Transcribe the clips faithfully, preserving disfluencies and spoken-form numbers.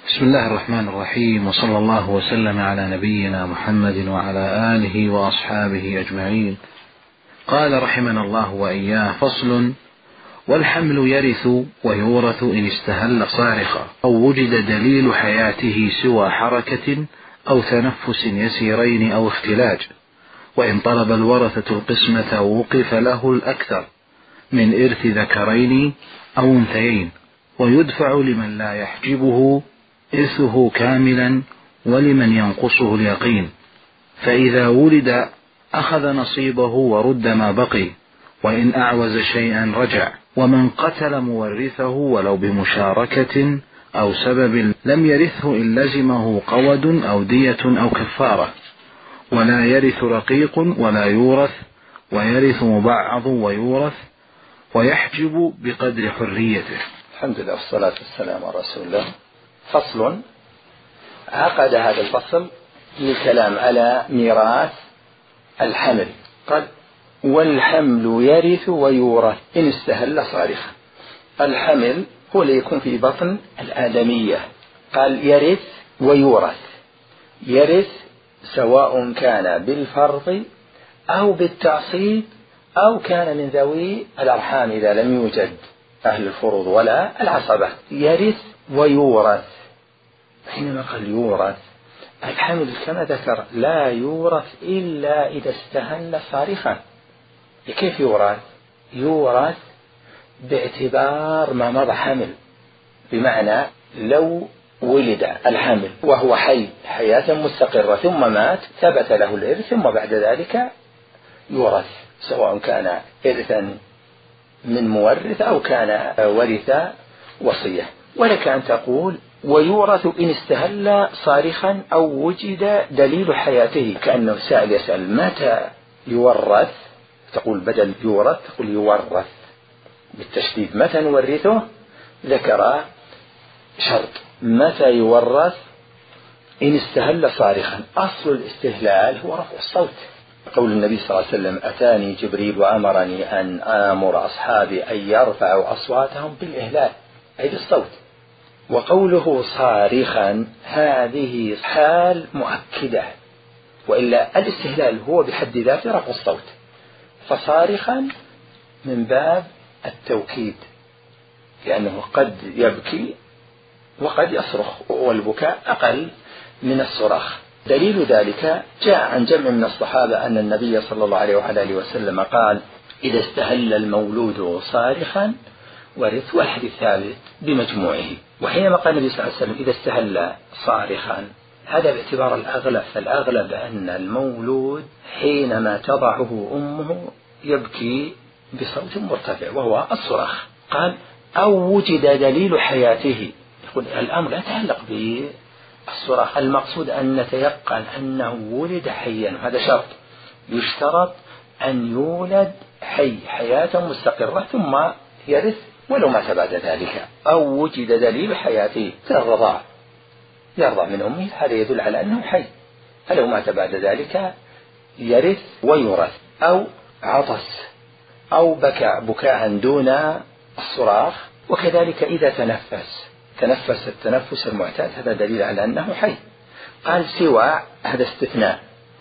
بسم الله الرحمن الرحيم، وصلى الله وسلم على نبينا محمد وعلى آله وأصحابه أجمعين. قال رحمنا الله وإياه: فصل: والحمل يرث ويورث إن استهل صارخا أو وجد دليل حياته سوى حركة أو تنفس يسيرين أو اختلاج، وإن طلب الورثة القسمة وقف له الأكثر من إرث ذكرين أو أنثيين، ويدفع لمن لا يحجبه إرثه كاملا ولمن ينقصه اليقين، فإذا ولد أخذ نصيبه ورد ما بقي، وإن أعوز شيئا رجع. ومن قتل مورثه ولو بمشاركة أو سبب لم يرثه إن لزمه قود أو دية أو كفارة، ولا يرث رقيق ولا يورث، ويرث مبعض ويورث، ويحجب بقدر حريته. الحمد لله والصلاة والسلام على رسول الله. فصل: عقد هذا الفصل للكلام على ميراث الحمل. قال: والحمل يرث ويورث إن استهل صارخا. الحمل هو اللي يكون في بطن الآدمية. قال: يرث ويورث. يرث سواء كان بالفرض أو بالتعصيب أو كان من ذوي الأرحام إذا لم يوجد أهل الفروض ولا العصبة. يرث ويورث. حينما قال يورث، الحمل كما ذكر لا يورث إلا إذا استهل صارخا. كيف يورث؟ يورث باعتبار ما مضى حمل، بمعنى لو ولد الحمل وهو حي حياة مستقرة ثم مات ثبت له الإرث، ثم بعد ذلك يورث، سواء كان إرثا من مورث أو كان ورث وصية. ولك أن تقول: ويورث إن استهل صارخا أو وجد دليل حياته، كأنه سائل يسأل متى يورث، تقول بدل يورث تقول يورث بالتشديد. متى نورثه؟ ذكر شرط: متى يورث إن استهل صارخا. أصل الاستهلال هو رفع الصوت. قول النبي صلى الله عليه وسلم: أتاني جبريل وأمرني أن آمر أصحابي أن يرفعوا أصواتهم بالإهلال، أي بالصوت. وقوله صارخا هذه حال مؤكدة، وإلا الاستهلال هو بحد ذاته رفع الصوت، فصارخا من باب التوكيد، لأنه قد يبكي وقد يصرخ، والبكاء أقل من الصراخ. دليل ذلك جاء عن جمع من الصحابة أن النبي صلى الله عليه وآله وسلم قال: إذا استهل المولود صارخا ورث. والحديث ثابت بمجموعه. وحينما قال النبي صلى الله عليه وسلم إذا استهل صارخا، هذا باعتبار الأغلب، فالأغلب أن المولود حينما تضعه أمه يبكي بصوت مرتفع وهو الصراخ. قال: أو وجد دليل حياته. يقول الأمر لا يتعلق بالصراخ، المقصود أن نتيقن أنه ولد حيا، هذا شرط. يشترط أن يولد حي حياة مستقرة ثم يرث ولو مات بعد ذلك. أو وجد دليل حياته كالرضاع، يرضع من أمه، هذا يدل على أنه حي، فلو مات بعد ذلك يرث ويورث. أو عطس أو بكى بكاء دون الصراخ، وكذلك إذا تنفس تنفس التنفس المعتاد، هذا دليل على أنه حي. قال: سوى، هذا استثناء،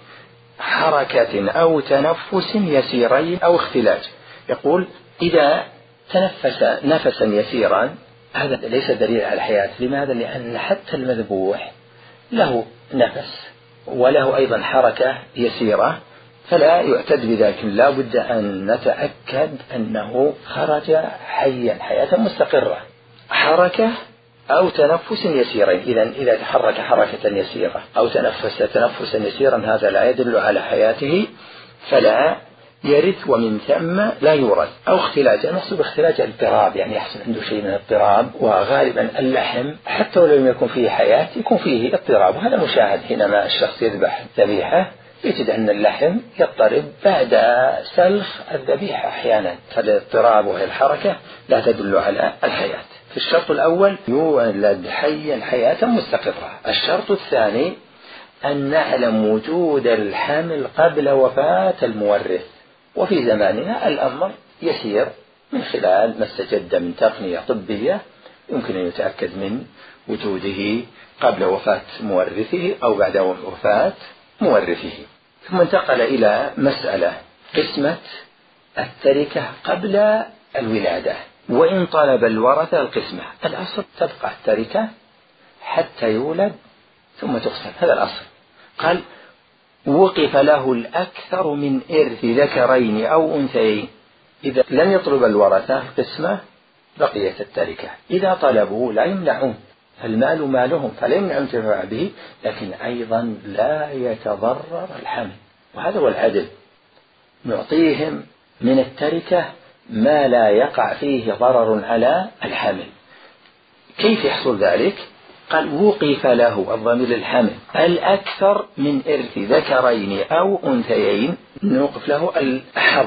حركة أو تنفس يسيرين أو اختلاج. يقول إذا تنفس نفسا يسيرا هذا ليس دليل على الحياة. لماذا؟ لأن حتى المذبوح له نفس وله أيضا حركة يسيرة، فلا يعتد بذلك. لا بد أن نتأكد أنه خرج حيا حياة مستقرة. حركة أو تنفس يسيرين، إذن إذا تحرك حركة يسيرة أو تنفس تنفسا يسيرا هذا لا يدل على حياته، فلا يرث، ومن ثم لا يورث. أو اختلاج، المقصود اختلاج الاضطراب، يعني يحصل عنده شيء من الاضطراب، وغالبا اللحم حتى ولو لم يكن فيه حياة يكون فيه اضطراب، وهذا مشاهد حينما الشخص يذبح ذبيحة يجد أن اللحم يضطرب بعد سلخ الذبيحة أحيانا، فالاضطراب وهي الحركة لا تدل على الحياة. في الشرط الأول يولد حيا حياة مستقرة. الشرط الثاني أن نعلم وجود الحمل قبل وفاة المورث، وفي زماننا الأمر يسير من خلال ما استجد من تقنية طبية يمكن أن يتأكد من وجوده قبل وفاة مورثه أو بعد وفاة مورثه. ثم انتقل إلى مسألة قسمة التركة قبل الولادة. وإن طلب الورثة القسمة، الأصل تبقى التركة حتى يولد ثم تقسم، هذا الأصل. قال وقف له الأكثر من إرث ذكرين أو أنثيين، إذا لم يطلب الورثة القسمة بقيت التركة. إذا طلبوا لا يمنعون، المال مالهم فلا يمنع انتفاع به، لكن أيضا لا يتضرر الحمل، وهذا هو العدل. نعطيهم من التركة ما لا يقع فيه ضرر على الحمل. كيف يحصل ذلك؟ قال وقف له الضمير للحمل الأكثر من إرث ذكرين أو أنثيين، نوقف له الأحظ،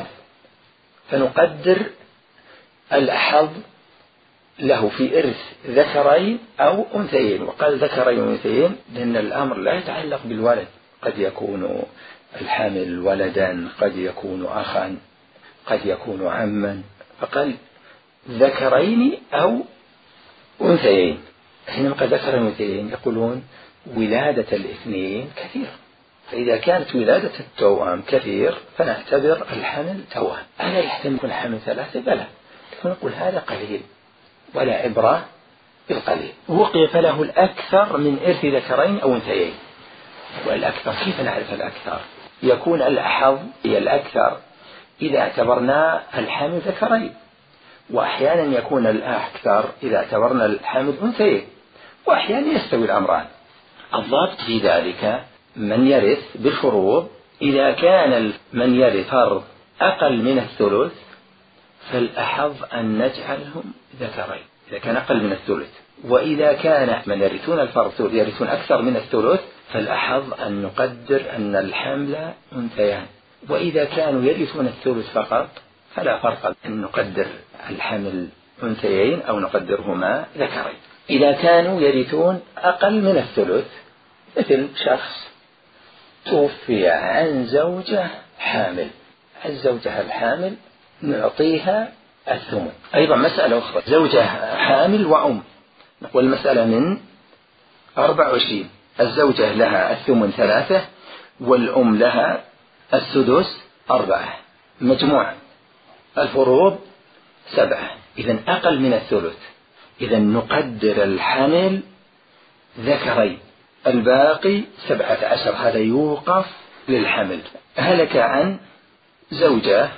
فنقدر الأحظ له في إرث ذكرين أو أنثيين. وقال ذكرين وأنثيين لأن الأمر لا يتعلق بالولد، قد يكون الحامل ولدا، قد يكون أخا، قد يكون عما، فقال ذكرين أو أنثيين. حينما قال ذكرين وأنثيين يقولون ولادة الاثنين كثير، فإذا كانت ولادة التوأم كثير فنعتبر الحمل توأم. ألا يحتمل يكون الحمل ثلاثة؟ بلى، فنقول هذا قليل ولا عبرة بالقليل. وقف له الأكثر من إرث ذكرين أو أنثيين. والأكثر كيف نعرف الأكثر؟ يكون الأحظ هي الأكثر إذا اعتبرنا الحمل ذكرين، وأحيانا يكون الأكثر إذا اعتبرنا الحمل أنثيين، وأحيانا يستوي الأمران. الضابط في ذلك من يرث بالفروض، إذا كان من يرث فرض أقل من الثلث فالأحظ أن نجعلهم ذكرين إذا كان أقل من الثلث، وإذا كان من يرثون الفرض يرثون أكثر من الثلث فالأحظ أن نقدر أن الحمل أنثيان، وإذا كانوا يرثون الثلث فقط فلا فرق أن نقدر الحمل أنثيين أو نقدرهما ذكرين. إذا كانوا يرثون أقل من الثلث، مثل شخص توفي عن زوجة حامل، الزوجة الحامل نعطيها الثمن. أيضا مسألة أخرى، زوجة حامل وأم، نقول المسألة من أربع وعشرين، الزوجة لها الثمن ثلاثة والأم لها السدس أربعة، مجموع الفروض سبعة، إذن أقل من الثلث، إذن نقدر الحمل ذكرين، الباقي سبعة عشر، هذا يوقف للحمل. هلك عن زوجة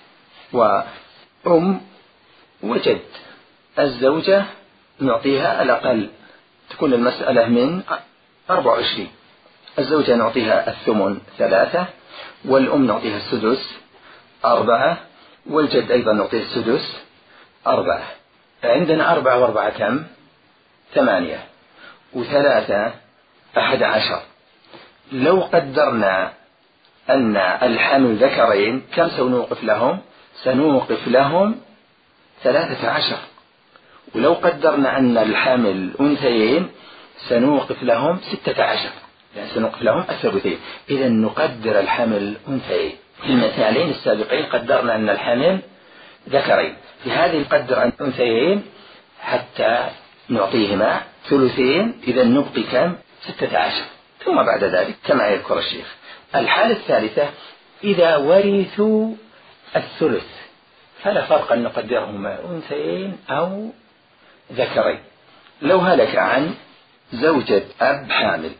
وأم وجد، الزوجة نعطيها الأقل، تكون المسألة من أربع وعشرين، الزوجة نعطيها الثمن ثلاثة والأم نعطيها السدس أربعة والجد أيضا نعطيه السدس أربعة. عندنا أربعة وأربعة كم؟ ثمانية، وثلاثة أحد عشر. لو قدرنا أن الحمل ذكرين كم سنوقف لهم؟ سنوقف لهم ثلاثة عشر. ولو قدرنا أن الحمل أنثيين سنوقف لهم ستة عشر، يعني سنوقف لهم الثلثين. إذا نقدر الحمل أنثيين. في المثالين السابقين قدرنا أن الحمل ذكرين، في هذه نقدر أن أنثيين حتى نعطيهما ثلثين، إذا نبقي كم؟ ستة عشر. ثم بعد ذلك كما يذكر الشيخ الحالة الثالثة إذا ورثوا الثلث فلا فرق أن نقدرهما أنثيين أو ذكرين. لو هلك عن زوجة أب حامل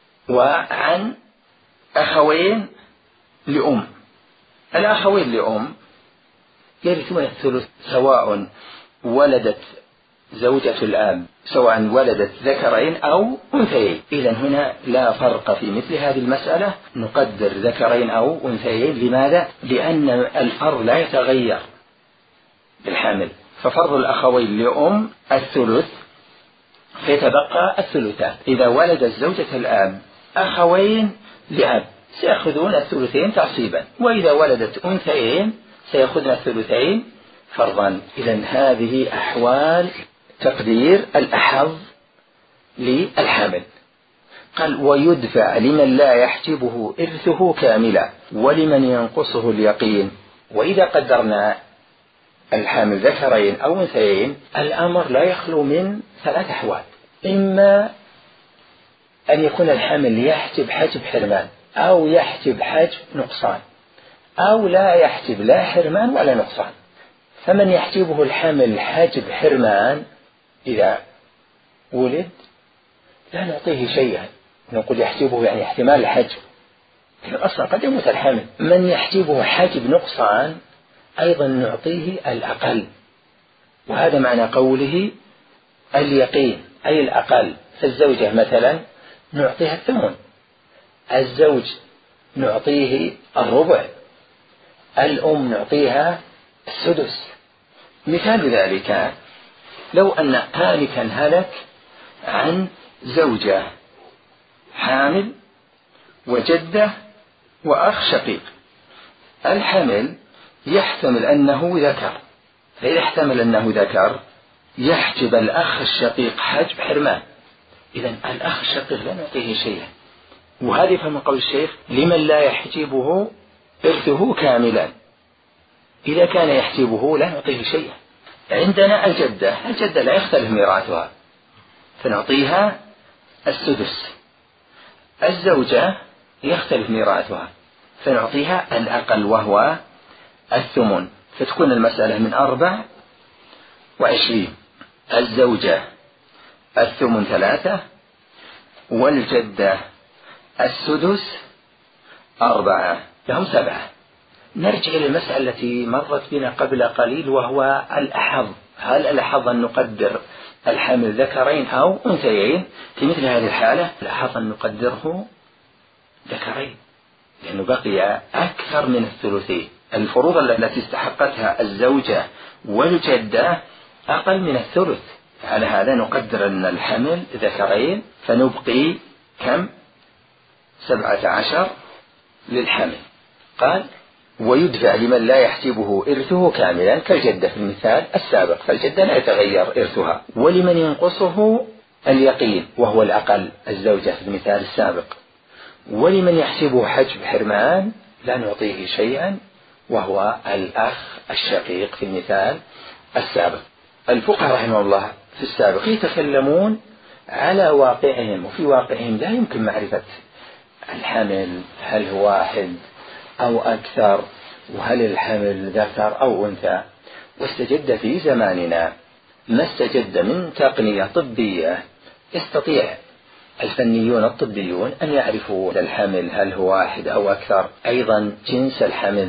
وعن أخوين لأم، الأخوين لأم يرثون الثلث سواء ولدت زوجة الأب سواء ولدت ذكرين أو أنثيين. إذا هنا لا فرق في مثل هذه المسألة، نقدر ذكرين أو أنثيين. لماذا؟ لأن الفرض لا يتغير بالحمل، ففرض الأخوين لأم الثلث فيتبقى الثلثان. إذا ولدت زوجة الأب أخوين لأب سيأخذون الثلثين تعصيبا، وإذا ولدت أنثيين سيأخذن الثلثين فرضا. إذا هذه أحوال تقدير الأحظ للحمل. قال ويدفع لمن لا يحجبه إرثه كاملا ولمن ينقصه اليقين. وإذا قدرنا الحامل ذكرين أو أنثيين الأمر لا يخلو من ثلاث أحوال. إما أن يكون الحمل يحجب حجب حرمان أو يحجب حجب نقصان أو لا يحجب لا حرمان ولا نقصان. فمن يحجبه الحمل حجب حرمان إذا ولد لا نعطيه شيئا، نقول يحجبه يعني احتمال الحجب، لكن أصلا قد يموت الحمل. من يحجبه حجب نقصان أيضا نعطيه الأقل، وهذا معنى قوله اليقين أي الأقل. فالزوجة مثلا نعطيها الثمن، الزوج نعطيه الربع، الأم نعطيها السدس. مثال ذلك لو أن هالكا هلك عن زوجة حامل وجدة وأخ شقيق، الحمل يحتمل أنه ذكر، فإذا احتمل أنه ذكر يحجب الأخ الشقيق حجب حرمان، إذن الأخ الشقيق لا نعطيه شيئا. وهذه فمن قول الشيخ لمن لا يحجبه إرثه كاملا، إذا كان يحجبه لا نعطيه شيئا. عندنا الجدة، الجدة لا يختلف ميراثها فنعطيها السدس، الزوجة يختلف ميراثها فنعطيها الأقل وهو الثمن، فتكون المسألة من أربع وعشرين. الزوجة الثمن ثلاثة، والجدة السدس أربعة، لهم سبعة. نرجع إلى المسألة التي مرت بنا قبل قليل وهو الأحظ، هل الأحظ أن نقدر الحمل ذكرين أو أنثيين؟ في مثل هذه الحالة الأحظ أن نقدره ذكرين، لأنه بقي أكثر من الثلثين. الفروض التي استحقتها الزوجة والجدة أقل من الثلث، على هذا نقدر أن الحمل ذكرين فنبقي كم؟ سبعة عشر للحمل. قال ويدفع لمن لا يحسبه إرثه كاملا كالجدة في المثال السابق، فالجدة لا يتغير إرثها. ولمن ينقصه اليقين وهو الأقل الزوجة في المثال السابق. ولمن يحسبه حجب حرمان لا نعطيه شيئا وهو الأخ الشقيق في المثال السابق. الفقهاء رحمه الله في السابق يتكلمون على واقعهم، وفي واقعهم لا يمكن معرفة الحمل هل هو واحد أو أكثر، وهل الحمل ذكر أو أنثى. واستجد في زماننا ما استجد من تقنية طبية يستطيع الفنيون الطبيون أن يعرفوا الحمل هل هو واحد أو أكثر، أيضا جنس الحمل.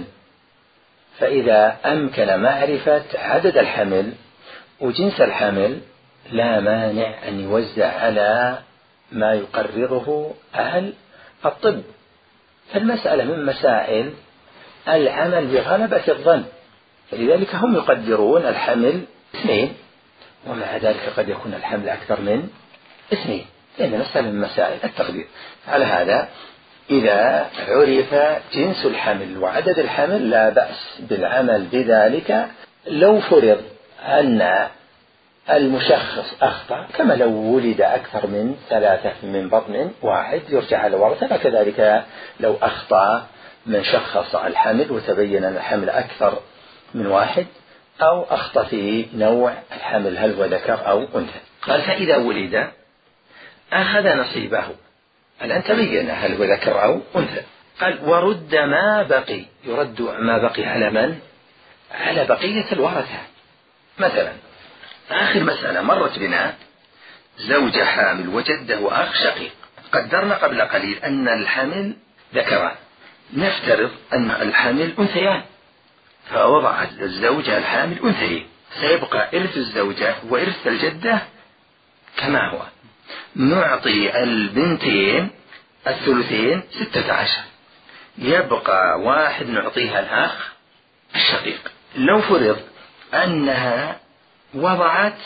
فإذا أمكن معرفة عدد الحمل وجنس الحمل لا مانع أن يوزع على ما يقرره أهل الطب. فالمسألة من مسائل العمل بغلبة الظن، فلذلك هم يقدرون الحمل اثنين، ومع ذلك قد يكون الحمل أكثر من اثنين، لأن مسألة من مسائل التقدير. على هذا إذا عرف جنس الحمل وعدد الحمل لا بأس بالعمل بذلك. لو فرض أن المشخص أخطأ، كما لو ولد أكثر من ثلاثة من بطن واحد يرجع على ورثة، كذلك لو أخطأ من شخص الحمل وتبين أن الحمل أكثر من واحد، أو أخطأ في نوع الحمل هل هو ذكر أو أنثى. قال فإذا ولد أخذ نصيبه، الآن تبين هل هو ذكر أو أنثى. قال ورد ما بقي، يرد ما بقي على من؟ على بقية الورثة. مثلا آخر مسألة مرت بنا زوجة حامل وجدة وأخ شقيق، قدرنا قبل قليل أن الحمل ذكران، نفترض أن الحمل أنثيان، فوضعت الزوجة الحامل أنثيين، سيبقى إرث الزوجة وإرث الجدة كما هو. نعطي البنتين الثلثين ستة عشر، يبقى واحد نعطيها الأخ الشقيق. لو فرض أنها وضعت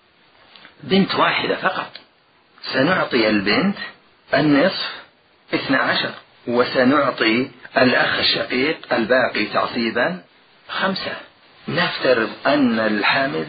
بنت واحدة فقط، سنعطي البنت النصف اثنى عشر، وسنعطي الأخ الشقيق الباقي تعصيبا خمسة. نفترض أن الحامل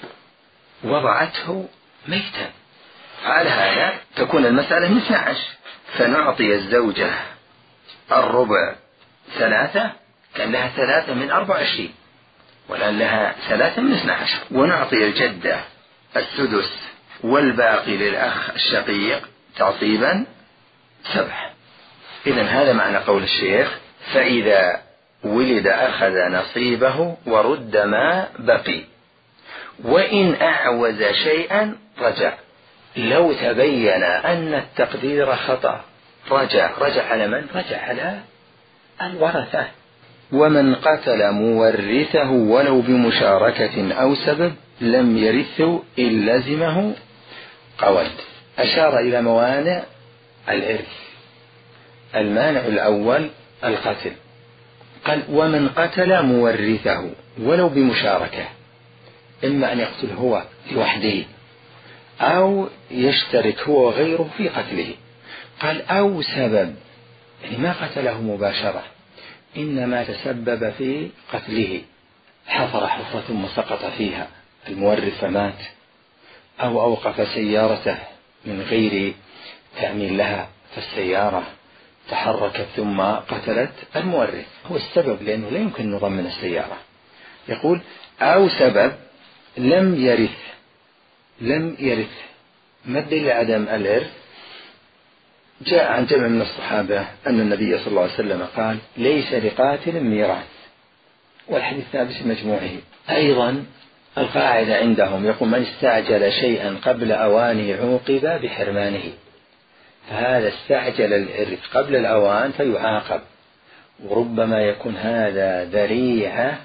وضعته ميتا، على هذا تكون المسألة من اثنى عشر، فنعطي الزوجة الربع ثلاثة، كان لها ثلاثة من أربع وعشرين، والآن لها ثلاثة من اثنى عشر، ونعطي الجدة السدس والباقي للأخ الشقيق تعصيبا سبع. إذن هذا معنى قول الشيخ: فإذا ولد أخذ نصيبه ورد ما بقي، وإن أعوز شيئا رجع. لو تبين أن التقدير خطأ رجع. رجع على من؟ رجع على الورثة. ومن قتل مورثه ولو بمشاركة أو سبب لم يرثه إن لزمه قود. أشار إلى موانع الإرث. المانع الأول القتل. قال: ومن قتل مورثه ولو بمشاركة، إما أن يقتل هو لوحده أو يشترك هو وغيره في قتله. قال: أو سبب، يعني ما قتله مباشرة، إنما تسبب في قتله، حفر حفرة ثم سقط فيها المورث فمات، أو أوقف سيارته من غير تأمين لها فالسيارة تحركت ثم قتلت المورث، هو السبب، لأنه لا يمكن نضمن السيارة. يقول: أو سبب لم يرث. لم يرث ما الدليل عدم الإرث؟ جاء عن جمع من الصحابة أن النبي صلى الله عليه وسلم قال: ليس لقاتل ميراث، والحديث ثابت في مجموعه. أيضا القاعدة عندهم يقول: من استعجل شيئا قبل أوانه عوقب بحرمانه. فهذا استعجل الإرث قبل الأوان فيعاقب، وربما يكون هذا ذريعة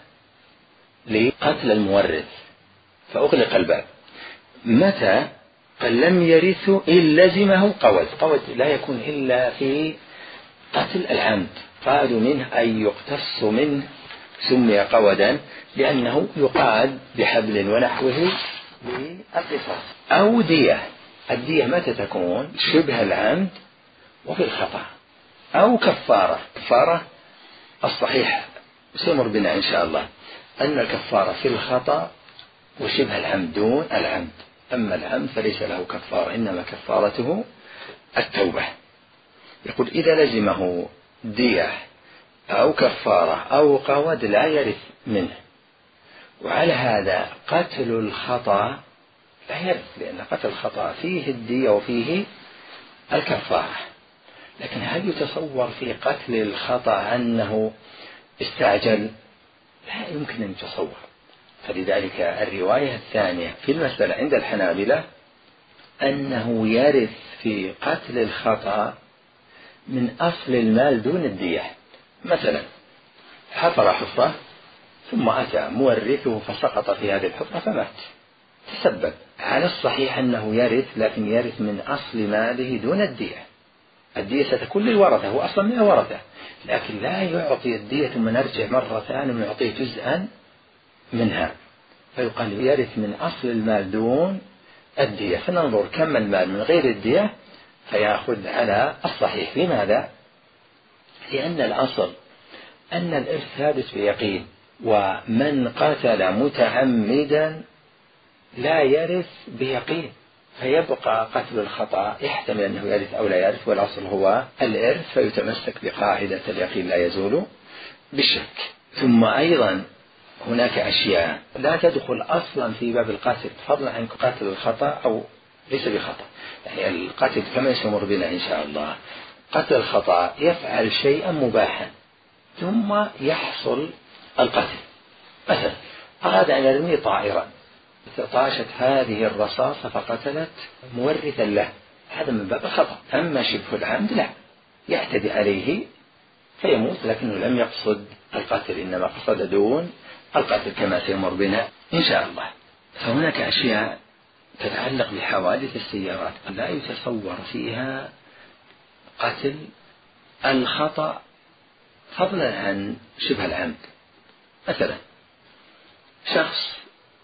لقتل المورث فأغلق الباب. متى؟ قال: لم يرثه إن لزمه قود. قود لا يكون إلا في قتل العمد. قاد منه أي يقتص منه، سمي قودا لأنه يقاد بحبل ونحوه للقصاص. أو دية. الدية متى تكون؟ شبه العمد وفي الخطأ. أو كفارة. كفارة الصحيح سيمر بنا إن شاء الله أن الكفارة في الخطأ وشبه العمد دون العمد، أما العمد فليس له كفارة، إنما كفارته التوبة. يقول: إذا لزمه دية أو كفارة أو قود لا يرث منه. وعلى هذا قتل الخطأ لا يرث، لأن قتل الخطأ فيه الدية وفيه الكفارة. لكن هل يتصور في قتل الخطأ أنه استعجل؟ لا يمكن أن يتصور. فلذلك الرواية الثانية في المسألة عند الحنابلة أنه يرث في قتل الخطأ من أصل المال دون الدية. مثلا حفر حفرة ثم أتى مورثه فسقط في هذه الحفرة فمات، تسبب. على الصحيح أنه يرث، لكن يرث من أصل ماله دون الدية. الدية ستكون للورثة، هو أصلا من الورثة، لكن لا يعطي الدية ثم نرجع مرة ثانية ونعطيه جزءا منها، فيقال يرث من أصل المال دون الدية. فننظر كم المال من غير الدية فيأخذ على الصحيح. لماذا؟ لأن الأصل أن الإرث ثابت بيقين، ومن قتل متعمدا لا يرث بيقين، فيبقى قتل الخطأ يحتمل أنه يرث أو لا يرث، والأصل هو الإرث، فيتمسك بقاعدة اليقين لا يزول بالشك. ثم أيضا هناك أشياء لا تدخل أصلا في باب القتل، فضلا عن قتل الخطأ أو ليس بخطأ. يعني القتل كما سيمر بنا إن شاء الله، قتل الخطأ يفعل شيئا مباحا ثم يحصل القتل. مثلا أراد أن يرمي طائرا، طاشت هذه الرصاصة فقتلت مورثا له، هذا من باب الخطأ. أما شبه العمد لا، يعتدي عليه فيموت لكنه لم يقصد القتل، إنما قصد دون القتل كما سيمر بنا إن شاء الله. فهناك أشياء تتعلق بحوادث السيارات لا يتصور فيها قتل الخطأ فضلا عن شبه العمد. مثلا شخص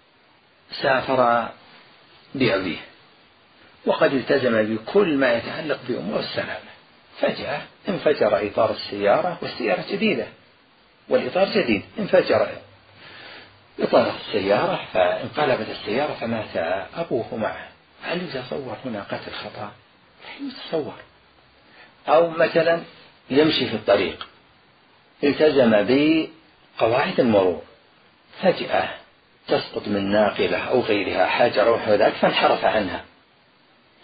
سافر بأبيه وقد التزم بكل ما يتعلق بأمور السلامة، فجأة انفجر إطار السيارة والسيارة جديدة والإطار جديد، انفجر إطار السيارة فانقلبت السيارة فمات أبوه معه. هل يتصور هنا قتل خطأ؟ لا يتصور. أو مثلا يمشي في الطريق التزم بقواعد المرور، فجأة تسقط من ناقلة أو غيرها حاجة روح ذاك فانحرف عنها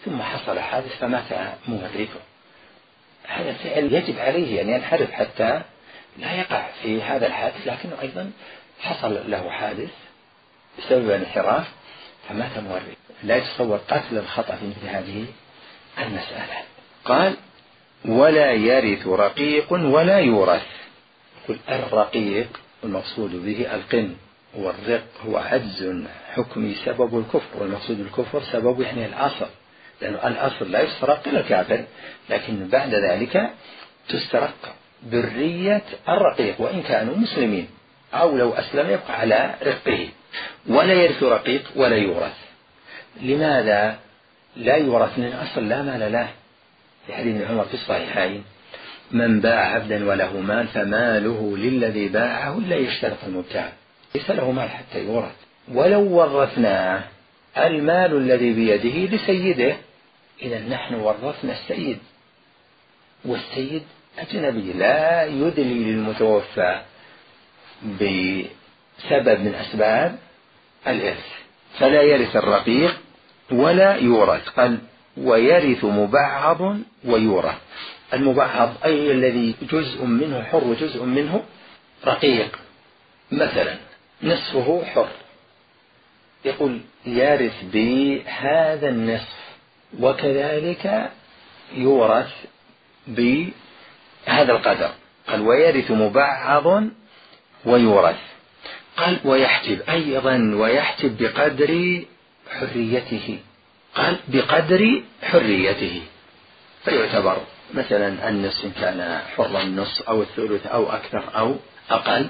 ثم حصل حادث فمات مورثه، هذا فعل يجب عليه أن ينحرف حتى لا يقع في هذا الحادث، لكنه أيضا حصل له حادث بسبب انحراف فمات مورث. لا يتصور قتل الخطأ في مثل هذه المسألة. قال ولا يرث رقيق ولا يورث. قل الرقيق المقصود به القن، والرق هو عجز حكمي سبب الكفر، والمقصود الكفر سبب يعني الأصل، لأن الأصل لا يسترق إلى الكافر، لكن بعد ذلك تسترق ذرية الرقيق وإن كانوا مسلمين، أو لو أسلم يبقى على رقه. ولا يرث رقيق ولا يورث. لماذا لا يورث؟ من الأصل لا مال له، في حديث ابن عمر في الصحيحين من باع عبدا وله مال فماله للذي باعه لا يشترط المبتاع، ليس له مال حتى يورث. ولو ورثناه المال الذي بيده لسيده، إذا نحن ورثنا السيد، والسيد أجنبي لا يدلي للمتوفى بسبب من أسباب الإرث، فلا يرث الرقيق ولا يورث. قال ويرث مبعض ويورث. المبعض أي الذي جزء منه حر وجزء منه رقيق، مثلا نصفه حر، يقول يرث بهذا النصف، وكذلك يورث بهذا القدر. قال ويرث مبعض ويورث. قال ويحجب أيضا، ويحجب بقدر حريته. قال بقدر حريته، فيعتبر مثلا النصف إن كان حرا النص أو الثلث أو أكثر أو أقل.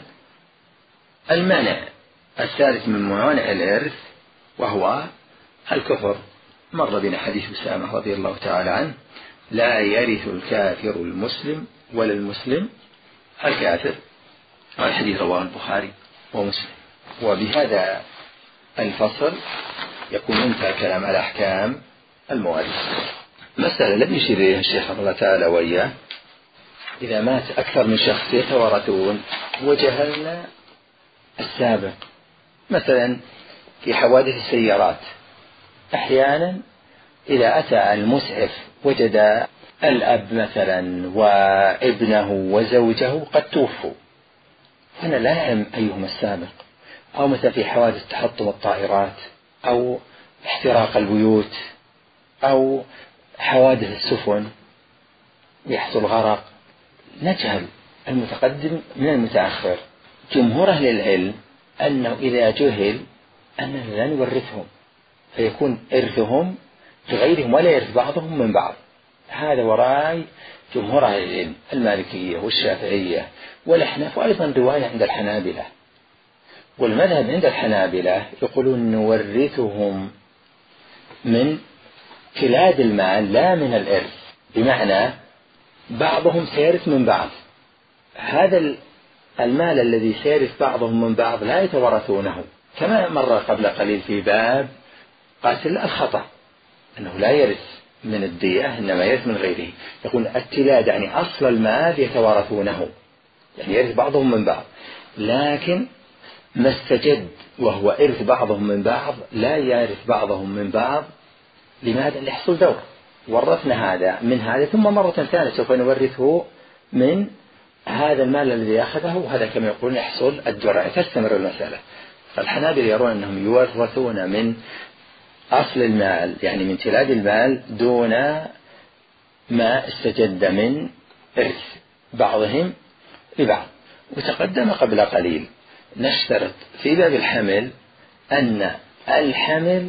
المانع الثالث من موانع الإرث وهو الكفر. مر بنا حديث أسامة رضي الله تعالى عنه لا يرث الكافر المسلم ولا المسلم الكافر، الحديث رواه البخاري ومسلم. وبهذا الفصل يكون انتهى كلام على أحكام المواريث. مسألة لم يشير إليها الشيخ رحمه الله تعالى وإياه، إذا مات أكثر من شخص يتوارثون وجهلنا السابق، مثلا في حوادث السيارات أحيانا إذا أتى المسعف وجد الأب مثلا وابنه وزوجه قد توفوا، هنا لا يعلم أيهما السابق. أو مثلا في حوادث تحطم الطائرات أو احتراق البيوت أو حوادث السفن يحصل غرق، نجهل المتقدم من المتأخر. جمهور أهل العلم أنه إذا جهل أننا لا نورثهم، فيكون إرثهم لغيرهم ولا يرث بعضهم من بعض. هذا وراي جمهور أهل العلم المالكية والشافعية والأحناف، وأيضا رواية عند الحنابلة. والمذهب عند الحنابلة يقولون نورثهم من كلاد المال لا من الإرث، بمعنى بعضهم سيرث من بعض. هذا المال الذي سيرث بعضهم من بعض لا يتورثونه، كما مر قبل قليل في باب قاتل الخطأ أنه لا يرث من الدية إنما يرث من غيره. يقول التلاد يعني أصل المال يتوارثونه، يعني يرث بعضهم من بعض، لكن ما استجد وهو إرث بعضهم من بعض لا يرث بعضهم من بعض. لماذا؟ ليحصل دور، ورثنا هذا من هذا ثم مرة ثانية سوف نورثه من هذا المال الذي أخذه، وهذا كما يقولون يحصل الدور، تستمر المسألة. فالحنابلة يرون أنهم يورثون من أصل المال يعني من تلاد المال دون ما استجد من إرث بعضهم لبعض. وتقدم قبل قليل نشترط في باب الحمل أن الحمل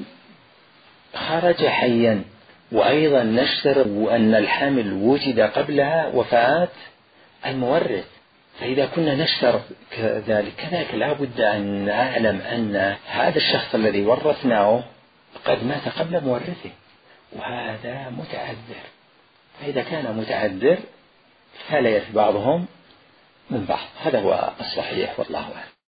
خرج حيا، وأيضا نشترط أن الحمل وجد قبلها وفاة المورث. فإذا كنا نشترط كذلك كذلك لا بد أن نعلم أن هذا الشخص الذي ورثناه قد مات قبل مورثه، وهذا متعذر. فإذا كان متعذر فلا يرث بعضهم من بعض. هذا هو الصحيح والله أعلم.